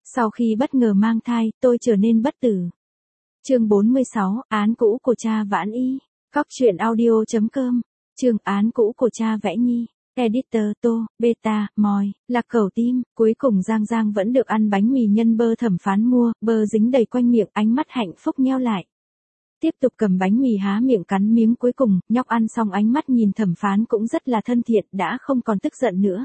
Sau khi bất ngờ mang thai, tôi trở nên bất tử. Chương 46, án cũ của cha Vãn Y. Cóc truyện audio.com. Chương án cũ của cha Vẽ Nhi. Editor Tô, Beta, Mòi, Lạc Cẩu Tim. Cuối cùng Giang vẫn được ăn bánh mì nhân bơ thẩm phán mua, bơ dính đầy quanh miệng, ánh mắt hạnh phúc nheo lại. Tiếp tục cầm bánh mì há miệng cắn miếng cuối cùng, nhóc ăn xong ánh mắt nhìn thẩm phán cũng rất là thân thiện, đã không còn tức giận nữa.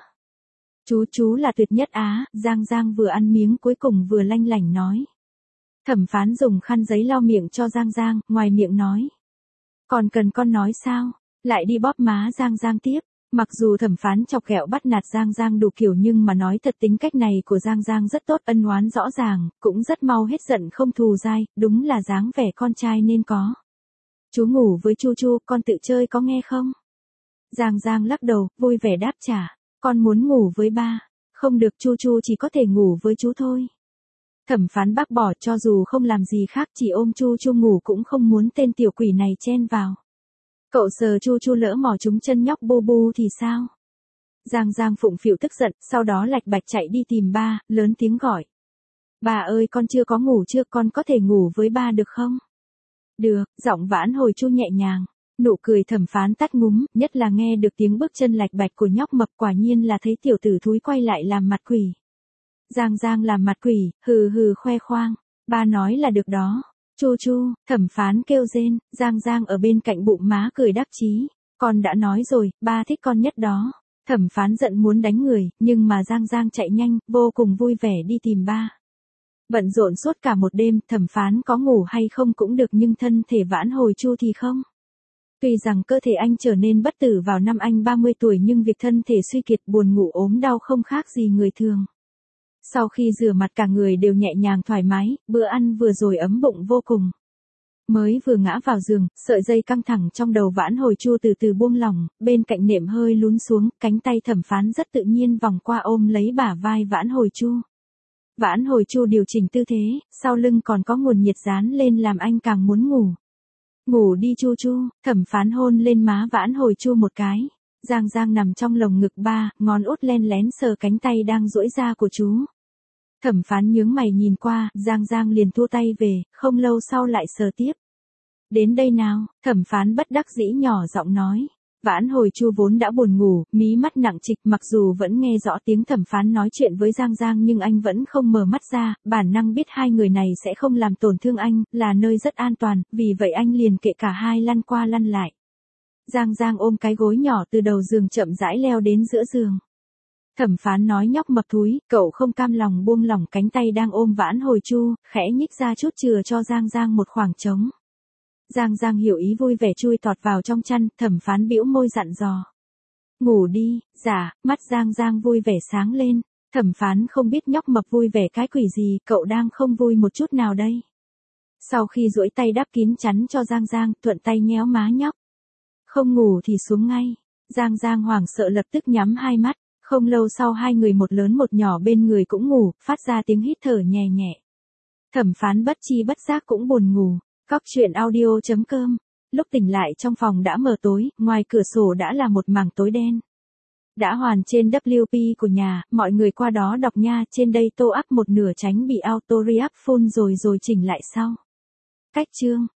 Chú là tuyệt nhất á, Giang vừa ăn miếng cuối cùng vừa lanh lảnh nói. Thẩm phán dùng khăn giấy lau miệng cho Giang, ngoài miệng nói. Còn cần con nói sao? Lại đi bóp má Giang tiếp. Mặc dù thẩm phán chọc ghẹo bắt nạt Giang đủ kiểu nhưng mà nói thật tính cách này của Giang rất tốt, ân oán rõ ràng, cũng rất mau hết giận không thù dai, đúng là dáng vẻ con trai nên có. Chú ngủ với Chu, con tự chơi có nghe không? Giang lắc đầu, vui vẻ đáp trả. Con muốn ngủ với ba. Không được, Chu chỉ có thể ngủ với chú thôi. Thẩm phán bác bỏ, cho dù không làm gì khác chỉ ôm Chu ngủ cũng không muốn tên tiểu quỷ này chen vào. Cậu sờ Chu lỡ mò trúng chân nhóc bu thì sao? Giang phụng phịu tức giận, sau đó lạch bạch chạy đi tìm ba, lớn tiếng gọi. Bà ơi, con chưa có ngủ chưa, con có thể ngủ với ba được không? Được, giọng Vãn Hồi Chu nhẹ nhàng. Nụ cười thẩm phán tắt ngúm, nhất là nghe được tiếng bước chân lạch bạch của nhóc mập, quả nhiên là thấy tiểu tử thúi quay lại làm mặt quỷ. Giang làm mặt quỷ, hừ khoe khoang. Ba nói là được đó. Chu, thẩm phán kêu rên, Giang ở bên cạnh bụng má cười đắc chí. Con đã nói rồi, ba thích con nhất đó. Thẩm phán giận muốn đánh người, nhưng mà Giang chạy nhanh, vô cùng vui vẻ đi tìm ba. Bận rộn suốt cả một đêm, thẩm phán có ngủ hay không cũng được nhưng thân thể Vãn Hồi Chu thì không. Tuy rằng cơ thể anh trở nên bất tử vào năm anh 30 tuổi nhưng việc thân thể suy kiệt buồn ngủ ốm đau không khác gì người thường. Sau khi rửa mặt cả người đều nhẹ nhàng thoải mái, bữa ăn vừa rồi ấm bụng vô cùng. Mới vừa ngã vào giường, sợi dây căng thẳng trong đầu Vãn Hồi Chu từ từ buông lỏng, bên cạnh nệm hơi lún xuống, cánh tay thẩm phán rất tự nhiên vòng qua ôm lấy bả vai Vãn Hồi Chu. Vãn Hồi Chu điều chỉnh tư thế, sau lưng còn có nguồn nhiệt dán lên làm anh càng muốn ngủ. Ngủ đi Chu, thẩm phán hôn lên má Vãn Hồi Chu một cái. Giang nằm trong lồng ngực ba, ngón út len lén sờ cánh tay đang duỗi ra của chú. Thẩm phán nhướng mày nhìn qua, Giang liền thua tay về, không lâu sau lại sờ tiếp. Đến đây nào, thẩm phán bất đắc dĩ nhỏ giọng nói. Vãn Hồi Chu vốn đã buồn ngủ, mí mắt nặng trịch, mặc dù vẫn nghe rõ tiếng thẩm phán nói chuyện với Giang nhưng anh vẫn không mở mắt ra, bản năng biết hai người này sẽ không làm tổn thương anh, là nơi rất an toàn, vì vậy anh liền kệ cả hai lăn qua lăn lại. Giang ôm cái gối nhỏ từ đầu giường chậm rãi leo đến giữa giường. Thẩm phán nói nhóc mập thúi, cậu không cam lòng buông lỏng cánh tay đang ôm Vãn Hồi Chu, khẽ nhích ra chút chừa cho Giang một khoảng trống. Giang hiểu ý vui vẻ chui tọt vào trong chăn, thẩm phán bĩu môi dặn dò. Ngủ đi, dạ, mắt Giang vui vẻ sáng lên. Thẩm phán không biết nhóc mập vui vẻ cái quỷ gì, cậu đang không vui một chút nào đây. Sau khi duỗi tay đắp kín chắn cho Giang, thuận tay nhéo má nhóc. Không ngủ thì xuống ngay. Giang hoảng sợ lập tức nhắm hai mắt. Không lâu sau hai người một lớn một nhỏ bên người cũng ngủ, phát ra tiếng hít thở nhẹ nhẹ. Thẩm phán bất chi bất giác cũng buồn ngủ. Cóc truyện audio.com. Lúc tỉnh lại trong phòng đã mờ tối, ngoài cửa sổ đã là một mảng tối đen. Đã hoàn trên WP của nhà, mọi người qua đó đọc nha, trên đây tô up một nửa tránh bị auto react full rồi chỉnh lại sau. Cách chương.